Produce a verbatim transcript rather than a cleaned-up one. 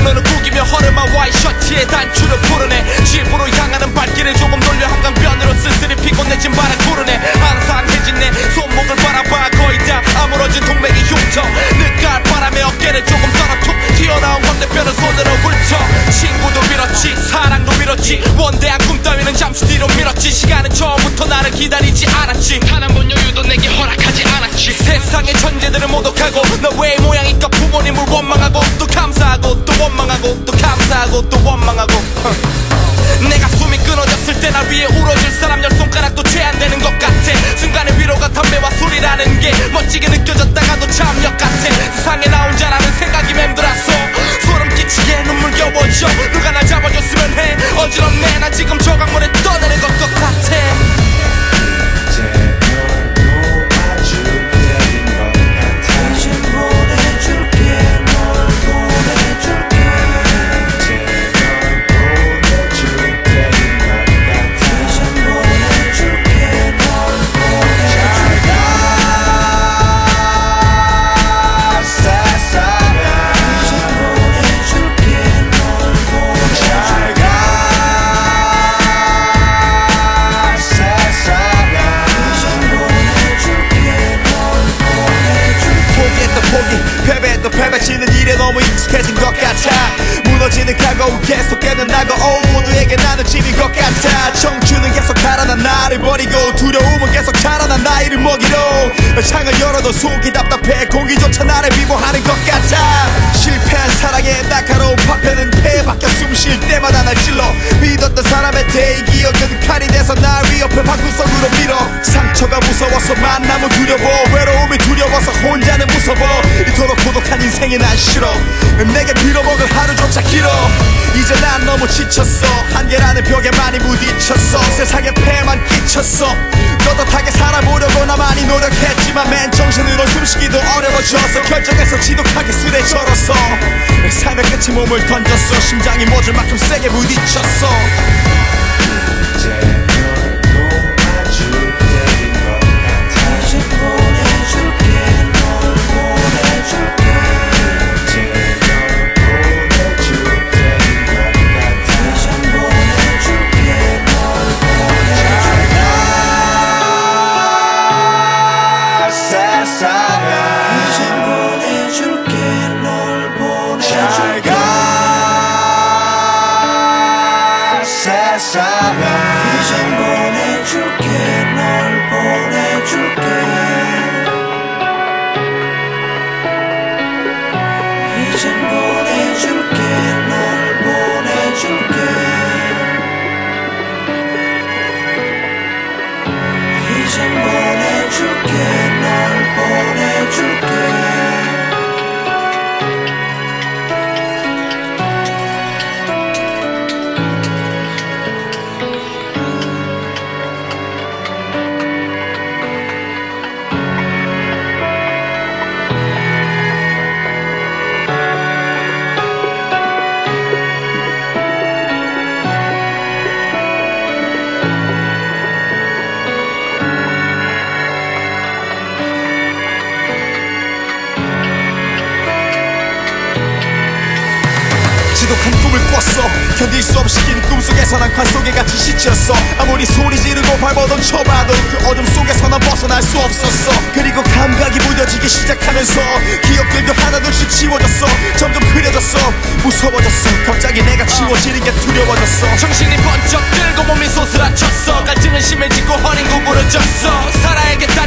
눈을 구기며 허름한 와이셔츠에 단추를 풀어내 집으로 향하는 발길을 조금 돌려 한강변으로 쓸쓸히 피곤해진 바람 구르네 항상해진 내 손목을 바라봐 거의 다 아물어진 동맥이 흉터 늦가을 바람에 어깨를 조금 떨어툭 튀어나온 건대뼈를 손으로 훑어 친구도 밀었지 사랑도 밀었지 원대한 꿈 따위는 잠시 뒤로 밀었지 시간은 처음부터 나를 기다리지 않았지 단 한 번 여유도 내게 허락하지 않았지 세상의 천재들을 모독하고 너 왜 모양이니까 부모님을 원망하고 또 감사하고 또 원망하고 또 감사하고 또 원망하고 내가 숨이 끊어졌을 때 날 위해 울어줄 사람 열 손가락도 제한되는 것 같아 순간의 위로가 담배와 술이라는 게 멋지게 느껴졌다가도 참 역같아 세상에 나 혼자라는 생각이 맴돌았어 소름 끼치게 눈물겨워져 누가 날 잡아줬으면 해 어지럽네 나 지금 저 강물에 떠내려갈 것 같아 패배치는 일에 너무 익숙해진 것 같아 무너지는 각오 계속 깨어나고 오 모두에게 나는 짐인 것 같아 청춘은 계속 달아난 나를 버리고 두려움은 계속 자라난 나이를 먹이로 창을 열어도 속이 답답해 공기조차 나를 미워하는 것 같아 실패한 사랑의 날카로운 파편은 폐밖에 숨 쉴 때마다 날 찔러 믿었던 사람의 대기억은 칼이 돼서 날 위협해 방구석으로 밀어 상처가 무서워서 만남은 두려워 외로움이 두려워서 혼자는 무서워 이토록 고독한 인생이 난 싫어 내게 빌어먹을 하루조차 길어 이제 난 너무 지쳤어 한계라는 벽에 많이 부딪혔어 세상에 폐만 끼쳤어 떳떳하게 살아보려고 나 많이 노력했지만 맨정신으로 숨쉬기도 어려워졌어 결정해서 지독하게 술에 절었어 삶의 끝에 몸을 던졌어 심장이 멎을 만큼 세게 부딪혔어 이젠 보내줄게 널 보내줄게 이젠 보내줄게 널 보내줄게 이젠 보내줄게 널 보내줄게 지독한 꿈을 꿨어 견딜 수 없이 긴 꿈속에서 난 관속에 같이 지쳤어 아무리 소리 지르고 밟아던 쳐봐도 그 어둠 속에서 난 벗어날 수 없었어 그리고 감각이 무뎌지기 시작하면서 기억들도 하나둘씩 지워졌어 점점 흐려졌어 무서워졌어 갑자기 내가 지워지는 게 두려워졌어 정신이 번쩍 들고 몸이 소스라쳤어 갈증은 심해지고 허린 구부러졌어 살아야겠다